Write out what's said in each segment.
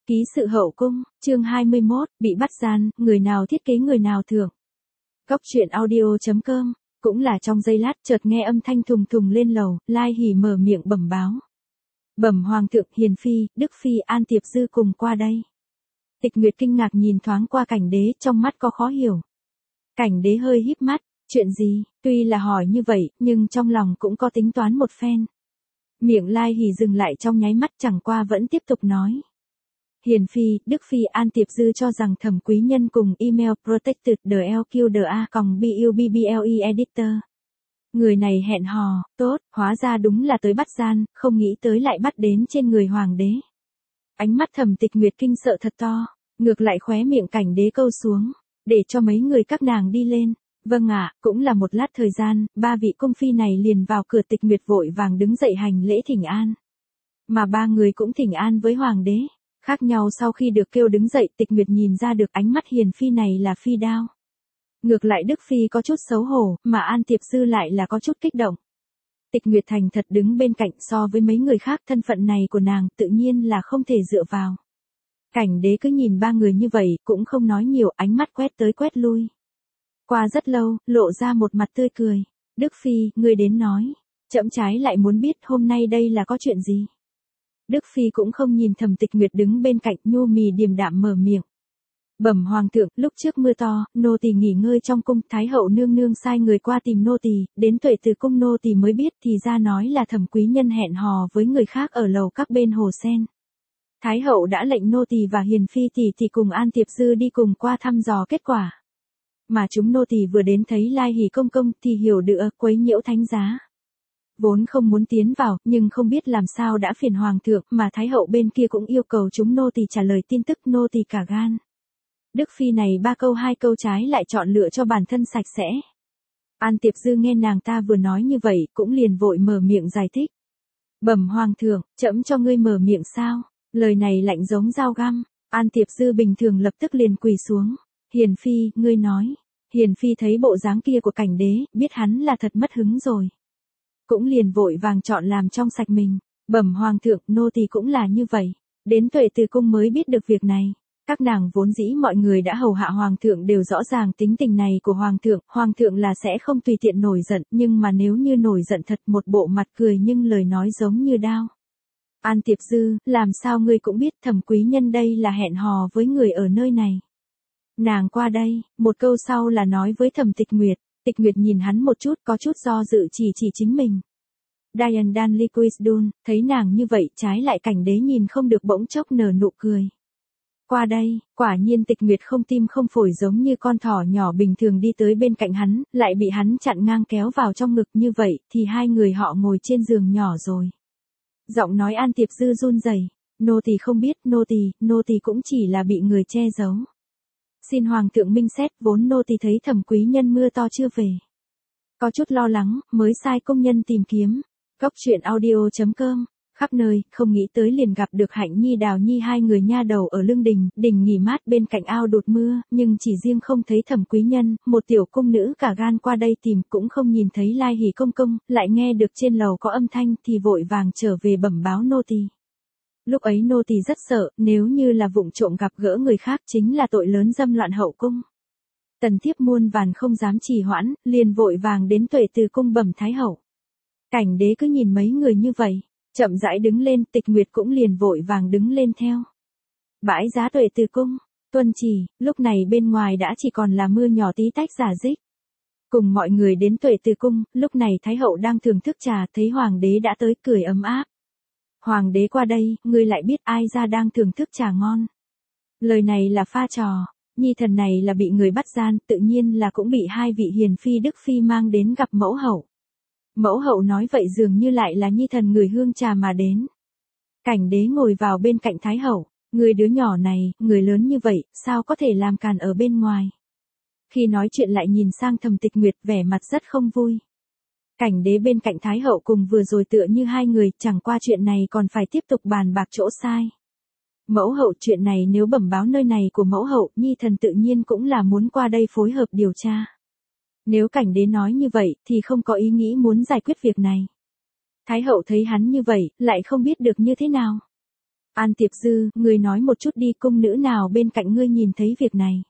Ký sự hậu cung, chương 21, bị bắt gian, người nào thiết kế người nào thưởng. Góc truyện audio.com, cũng là trong giây lát chợt nghe âm thanh thùng thùng lên lầu, Lai Hỉ mở miệng bẩm báo. Bẩm hoàng thượng, Hiền Phi, Đức Phi, An Tiệp Dư cùng qua đây. Tịch Nguyệt kinh ngạc nhìn thoáng qua Cảnh Đế, trong mắt có khó hiểu. Cảnh Đế hơi híp mắt, chuyện gì, tuy là hỏi như vậy, nhưng trong lòng cũng có tính toán một phen. Miệng Lai Hỉ dừng lại trong nháy mắt, chẳng qua vẫn tiếp tục nói. Hiền Phi, Đức Phi, An Tiệp Dư cho rằng Thẩm Quý Nhân cùng email protected DLQDA.BUBBLE editor. Người này hẹn hò, tốt, hóa ra đúng là tới bắt gian, không nghĩ tới lại bắt đến trên người hoàng đế. Ánh mắt Thẩm Tịch Nguyệt kinh sợ thật to, ngược lại khóe miệng Cảnh Đế câu xuống, để cho mấy người các nàng đi lên. Vâng ạ, cũng là một lát thời gian, ba vị cung phi này liền vào cửa. Tịch Nguyệt vội vàng đứng dậy hành lễ thỉnh an. Mà ba người cũng thỉnh an với hoàng đế. Khác nhau sau khi được kêu đứng dậy, Tịch Nguyệt nhìn ra được ánh mắt Hiền Phi này là phi đao. Ngược lại Đức Phi có chút xấu hổ, mà An Tiệp Dư lại là có chút kích động. Tịch Nguyệt thành thật đứng bên cạnh, so với mấy người khác thân phận này của nàng tự nhiên là không thể dựa vào. Cảnh Đế cứ nhìn ba người như vậy, cũng không nói nhiều, ánh mắt quét tới quét lui. Qua rất lâu, lộ ra một mặt tươi cười. Đức Phi, ngươi đến nói. Trẫm trái lại muốn biết hôm nay đây là có chuyện gì. Đức Phi cũng không nhìn Thẩm Tịch Nguyệt đứng bên cạnh, nhu mì điềm đạm mở miệng. Bẩm hoàng thượng, lúc trước mưa to, nô tỳ nghỉ ngơi trong cung, Thái hậu nương nương sai người qua tìm nô tỳ, đến Tuệ Từ cung nô tỳ mới biết thì ra nói là Thẩm Quý Nhân hẹn hò với người khác ở lầu các bên hồ sen. Thái hậu đã lệnh nô tỳ và Hiền Phi tỷ cùng An Tiệp Dư đi cùng qua thăm dò kết quả. Mà chúng nô tỳ vừa đến thấy Lai Hỉ công công thì hiểu được quấy nhiễu thánh giá. Vốn không muốn tiến vào, nhưng không biết làm sao đã phiền hoàng thượng, mà Thái hậu bên kia cũng yêu cầu chúng nô tỳ trả lời tin tức, nô tỳ cả gan. Đức Phi này ba câu hai câu trái lại chọn lựa cho bản thân sạch sẽ. An Tiệp Dư nghe nàng ta vừa nói như vậy, cũng liền vội mở miệng giải thích. Bẩm hoàng thượng, trẫm cho ngươi mở miệng sao? Lời này lạnh giống dao găm. An Tiệp Dư bình thường lập tức liền quỳ xuống. Hiền Phi, ngươi nói. Hiền Phi thấy bộ dáng kia của Cảnh Đế, biết hắn là thật mất hứng rồi. Cũng liền vội vàng chọn làm trong sạch mình. Bẩm hoàng thượng, nô tỳ cũng là như vậy. Đến Tuệ Từ cung mới biết được việc này. Các nàng vốn dĩ mọi người đã hầu hạ hoàng thượng đều rõ ràng tính tình này của hoàng thượng là sẽ không tùy tiện nổi giận, nhưng mà nếu như nổi giận thật, một bộ mặt cười nhưng lời nói giống như đao. An Tiệp Dư, làm sao ngươi cũng biết Thẩm Quý Nhân đây là hẹn hò với người ở nơi này. Nàng qua đây, một câu sau là nói với Thẩm Tịch Nguyệt. Tịch Nguyệt nhìn hắn một chút, có chút do dự chỉ chính mình. Diane Danliquisdun, thấy nàng như vậy, trái lại Cảnh Đế nhìn không được bỗng chốc nở nụ cười. Qua đây, quả nhiên Tịch Nguyệt không tim không phổi giống như con thỏ nhỏ bình thường đi tới bên cạnh hắn, lại bị hắn chặn ngang kéo vào trong ngực, như vậy thì hai người họ ngồi trên giường nhỏ rồi. Giọng nói An Tiệp Dư run rẩy, nô tỳ không biết, nô tỳ cũng chỉ là bị người che giấu. Xin hoàng thượng minh xét, vốn nô tỳ thấy Thẩm Quý Nhân mưa to chưa về. Có chút lo lắng, mới sai công nhân tìm kiếm. Góc truyện audio.com, khắp nơi, không nghĩ tới liền gặp được Hạnh Nhi Đào Nhi hai người nha đầu ở lương đình nghỉ mát bên cạnh ao đột mưa, nhưng chỉ riêng không thấy Thẩm Quý Nhân, một tiểu cung nữ cả gan qua đây tìm cũng không nhìn thấy Lai Hỉ công công, lại nghe được trên lầu có âm thanh thì vội vàng trở về bẩm báo nô tỳ. Lúc ấy nô tỳ rất sợ, nếu như là vụng trộm gặp gỡ người khác chính là tội lớn dâm loạn hậu cung. Tần thiếp muôn vàn không dám trì hoãn, liền vội vàng đến Tuệ Từ cung bẩm Thái hậu. Cảnh Đế cứ nhìn mấy người như vậy, chậm rãi đứng lên, Tịch Nguyệt cũng liền vội vàng đứng lên theo. Bãi giá Tuệ Từ cung, tuân chỉ, lúc này bên ngoài đã chỉ còn là mưa nhỏ tí tách rả rích. Cùng mọi người đến Tuệ Từ cung, lúc này Thái hậu đang thưởng thức trà, thấy hoàng đế đã tới, cười ấm áp. Hoàng đế qua đây, ngươi lại biết ai ra đang thưởng thức trà ngon. Lời này là pha trò, nhi thần này là bị người bắt gian, tự nhiên là cũng bị hai vị Hiền Phi Đức Phi mang đến gặp mẫu hậu. Mẫu hậu nói vậy dường như lại là nhi thần người hương trà mà đến. Cảnh Đế ngồi vào bên cạnh Thái hậu, người đứa nhỏ này, người lớn như vậy, sao có thể làm càn ở bên ngoài. Khi nói chuyện lại nhìn sang Thẩm Tịch Nguyệt, vẻ mặt rất không vui. Cảnh Đế bên cạnh Thái hậu cùng vừa rồi tựa như hai người, chẳng qua chuyện này còn phải tiếp tục bàn bạc chỗ sai. Mẫu hậu, chuyện này nếu bẩm báo nơi này của mẫu hậu, nhi thần tự nhiên cũng là muốn qua đây phối hợp điều tra. Nếu Cảnh Đế nói như vậy, thì không có ý nghĩ muốn giải quyết việc này. Thái hậu thấy hắn như vậy, lại không biết được như thế nào. An Tiệp Dư, ngươi nói một chút đi, cung nữ nào bên cạnh ngươi nhìn thấy việc này.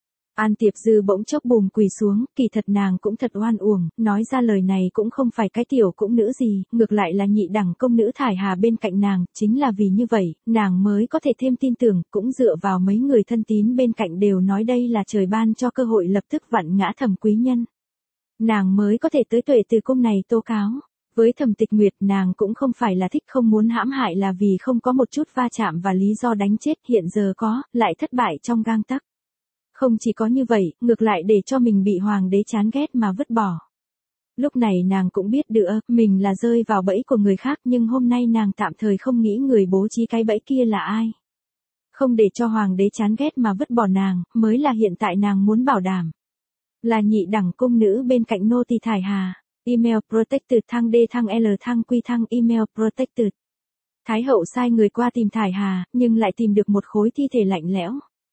An Tiệp Dư bỗng chốc bùm quỳ xuống, kỳ thật nàng cũng thật oan uổng, nói ra lời này cũng không phải cái tiểu cũng nữ gì, ngược lại là nhị đẳng công nữ Thải Hà bên cạnh nàng, chính là vì như vậy, nàng mới có thể thêm tin tưởng, cũng dựa vào mấy người thân tín bên cạnh đều nói đây là trời ban cho cơ hội lập tức vặn ngã Thẩm Quý Nhân. Nàng mới có thể tới Tuệ Từ cung này tố cáo. Với Thẩm Tịch Nguyệt nàng cũng không phải là thích không muốn hãm hại là vì không có một chút va chạm và lý do đánh chết hiện giờ có, lại thất bại trong gang tấc. Không chỉ có như vậy, ngược lại để cho mình bị hoàng đế chán ghét mà vứt bỏ. Lúc này nàng cũng biết được, mình là rơi vào bẫy của người khác nhưng hôm nay nàng tạm thời không nghĩ người bố trí cái bẫy kia là ai. Không để cho hoàng đế chán ghét mà vứt bỏ nàng, mới là hiện tại nàng muốn bảo đảm. Là nhị đẳng cung nữ bên cạnh nô tỳ Thải Hà. Email protected thăng D thăng L thăng Q thăng email protected. Thái hậu sai người qua tìm Thải Hà, nhưng lại tìm được một khối thi thể lạnh lẽo.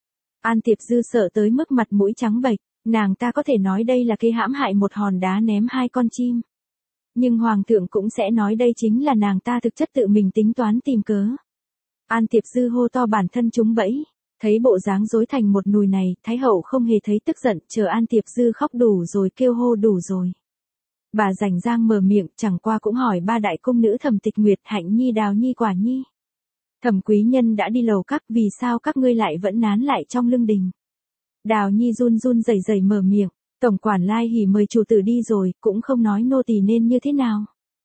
An Tiệp Dư sợ tới mức mặt mũi trắng bệch, nàng ta có thể nói đây là kế hãm hại một hòn đá ném hai con chim. Nhưng hoàng thượng cũng sẽ nói đây chính là nàng ta thực chất tự mình tính toán tìm cớ. An Tiệp Dư hô to bản thân trúng bẫy. Thấy bộ dáng rối thành một nùi này, Thái hậu không hề thấy tức giận, chờ An Tiệp Dư khóc đủ rồi kêu hô đủ rồi. Bà rảnh rang mở miệng, chẳng qua cũng hỏi ba đại cung nữ Thẩm Tịch Nguyệt, Hạnh Nhi, Đào Nhi, Quả Nhi. Thẩm Quý Nhân đã đi lầu các, vì sao các ngươi lại vẫn nán lại trong lưng đình? Đào Nhi run run rẩy rẩy mở miệng, tổng quản Lai Hỉ mời chủ tử đi rồi, cũng không nói nô tỳ nên như thế nào.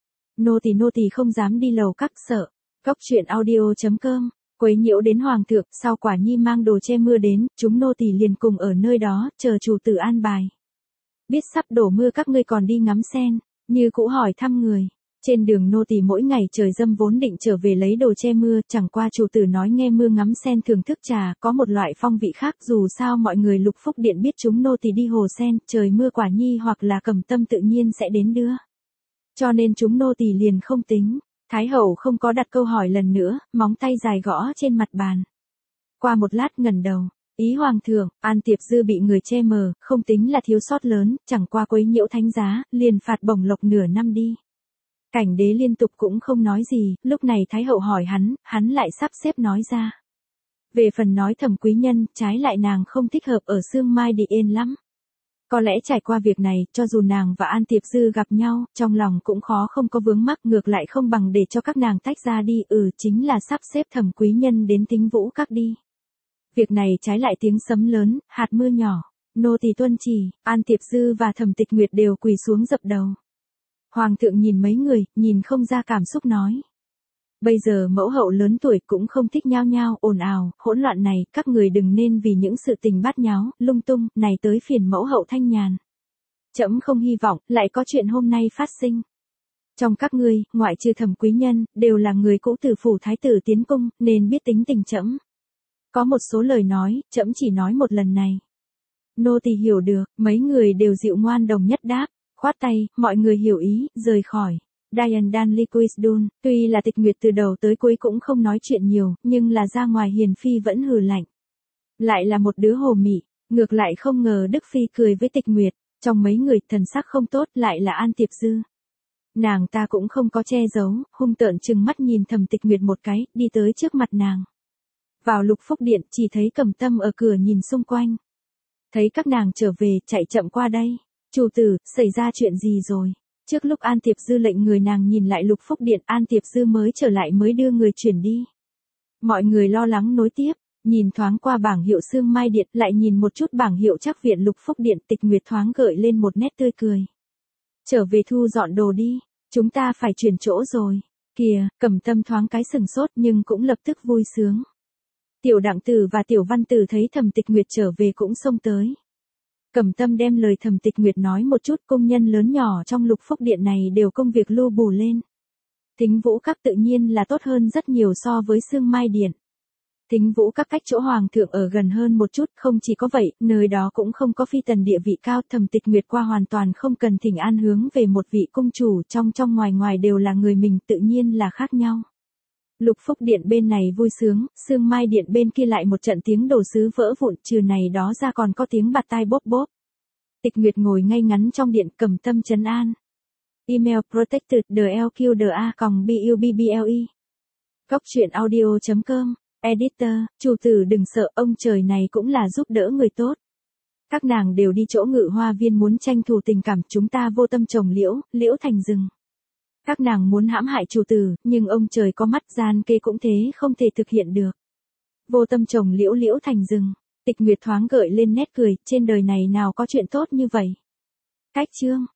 Nô tỳ không dám đi lầu các sợ. Góc truyện audio.com, quấy nhiễu đến hoàng thượng, sau Quả Nhi mang đồ che mưa đến, chúng nô tỳ liền cùng ở nơi đó, chờ chủ tử an bài. Biết sắp đổ mưa các ngươi còn đi ngắm sen, như cũ hỏi thăm người. Trên đường nô tỳ mỗi ngày trời dâm vốn định trở về lấy đồ che mưa, chẳng qua chủ tử nói nghe mưa ngắm sen thưởng thức trà, có một loại phong vị khác, dù sao mọi người Lục Phúc Điện biết chúng nô tỳ đi hồ sen, trời mưa Quả Nhi hoặc là Cẩm Tâm tự nhiên sẽ đến đưa. Cho nên chúng nô tỳ liền không tính. Thái hậu không có đặt câu hỏi lần nữa, móng tay dài gõ trên mặt bàn. Qua một lát ngẩng đầu. Ý hoàng thượng, An Tiệp Dư bị người che mờ, không tính là thiếu sót lớn, chẳng qua quấy nhiễu thánh giá, liền phạt bổng lộc nửa năm đi. Cảnh đế liên tục cũng không nói gì, lúc này Thái hậu hỏi hắn lại sắp xếp nói ra. Về phần nói Thẩm Quý Nhân, trái lại nàng không thích hợp ở Sương Mai Điện lắm. Có lẽ trải qua việc này, cho dù nàng và An Tiệp Dư gặp nhau, trong lòng cũng khó không có vướng mắc, ngược lại không bằng để cho các nàng tách ra đi, chính là sắp xếp Thẩm Quý Nhân đến Tính Vũ Các đi. Việc này trái lại tiếng sấm lớn, hạt mưa nhỏ, nô tỳ tuân chỉ, An Tiệp Dư và Thẩm Tịch Nguyệt đều quỳ xuống dập đầu. Hoàng thượng nhìn mấy người, nhìn không ra cảm xúc nói. Bây giờ mẫu hậu lớn tuổi cũng không thích nhao nhao, ồn ào, hỗn loạn này, các người đừng nên vì những sự tình bát nháo, lung tung, này tới phiền mẫu hậu thanh nhàn. Trẫm không hy vọng, lại có chuyện hôm nay phát sinh. Trong các ngươi, ngoại trừ Thẩm Quý Nhân, đều là người cũ từ phủ thái tử tiến cung, nên biết tính tình trẫm. Có một số lời nói, trẫm chỉ nói một lần này. Nô tỳ hiểu được, mấy người đều dịu ngoan đồng nhất đáp, khoát tay, mọi người hiểu ý, rời khỏi. Diane Danliquisdun, tuy là Tịch Nguyệt từ đầu tới cuối cũng không nói chuyện nhiều, nhưng là ra ngoài hiền phi vẫn hừ lạnh. Lại là một đứa hồ mị, ngược lại không ngờ Đức Phi cười với Tịch Nguyệt, trong mấy người thần sắc không tốt lại là An Tiệp Dư. Nàng ta cũng không có che giấu, hung tợn trừng mắt nhìn Thẩm Tịch Nguyệt một cái, đi tới trước mặt nàng. Vào Lục Phúc Điện, chỉ thấy Cẩm Tâm ở cửa nhìn xung quanh. Thấy các nàng trở về, chạy chậm qua đây. Chủ tử, xảy ra chuyện gì rồi? Trước lúc An Tiệp Dư lệnh người nàng nhìn lại Lục Phúc Điện, An Tiệp Dư mới trở lại mới đưa người chuyển đi. Mọi người lo lắng nối tiếp, nhìn thoáng qua bảng hiệu Sương Mai Điện, lại nhìn một chút bảng hiệu Trác Viện Lục Phúc Điện, Tịch Nguyệt thoáng gợi lên một nét tươi cười. Trở về thu dọn đồ đi, chúng ta phải chuyển chỗ rồi. Kìa, Cẩm Tâm thoáng cái sừng sốt nhưng cũng lập tức vui sướng. Tiểu Đặng Tử và Tiểu Văn Tử thấy Thẩm Tịch Nguyệt trở về cũng xông tới. Cẩm Tâm đem lời Thẩm Tịch Nguyệt nói một chút, công nhân lớn nhỏ trong Lục Phúc Điện này đều công việc lu bù lên. Tính Vũ Các tự nhiên là tốt hơn rất nhiều so với Sương Mai Điện. Tính Vũ Các cách chỗ hoàng thượng ở gần hơn một chút, không chỉ có vậy, nơi đó cũng không có phi tần địa vị cao, Thẩm Tịch Nguyệt qua hoàn toàn không cần thỉnh an hướng về một vị cung chủ, trong ngoài ngoài đều là người mình, tự nhiên là khác nhau. Lục Phúc Điện bên này vui sướng, Sương Mai Điện bên kia lại một trận tiếng đồ sứ vỡ vụn, trừ này đó ra còn có tiếng bạt tai bốp bốp. Tịch Nguyệt ngồi ngay ngắn trong điện, Cẩm Tâm trấn an. Email protected DLQDA.BUBBLE Cốc truyện audio.com, editor, chủ tử đừng sợ, ông trời này cũng là giúp đỡ người tốt. Các nàng đều đi chỗ Ngự Hoa Viên muốn tranh thủ tình cảm, chúng ta vô tâm trồng liễu, liễu thành rừng. Các nàng muốn hãm hại chủ tử, nhưng ông trời có mắt, gian kê cũng thế, không thể thực hiện được. Vô tâm trồng liễu, liễu thành rừng. Tịch Nguyệt thoáng gợi lên nét cười, trên đời này nào có chuyện tốt như vậy. Cách chương.